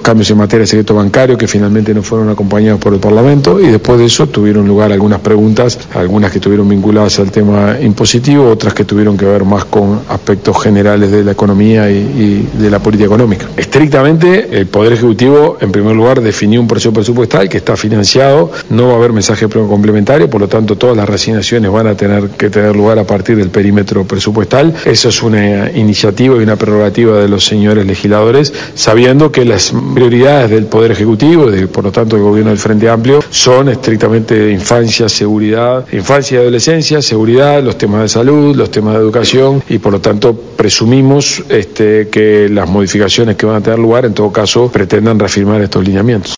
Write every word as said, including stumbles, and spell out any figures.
los cambios en materia de secreto bancario que finalmente no fueron acompañados por el Parlamento, y después de eso tuvieron lugar algunas preguntas, algunas que estuvieron vinculadas al tema impositivo, otras que tuvieron que ver más con aspectos generales de la economía y, y de la política económica. Estrictamente, el Poder Ejecutivo, en primer lugar, definió un proceso presupuestal que está financiado, no va a haber mensaje complementario, por lo tanto todas las reasignaciones van a tener que tener lugar a partir del perímetro presupuestal. Eso es una iniciativa y una prerrogativa de los señores legisladores, sabiendo que las prioridades del Poder Ejecutivo, de, por lo tanto del gobierno del Frente Amplio, son estrictamente infancia, seguridad, infancia y adolescencia, seguridad, los temas de salud, los temas de educación, y por lo tanto presumimos este, que las modificaciones que van a tener lugar en todo caso pretendan reafirmar estos lineamientos.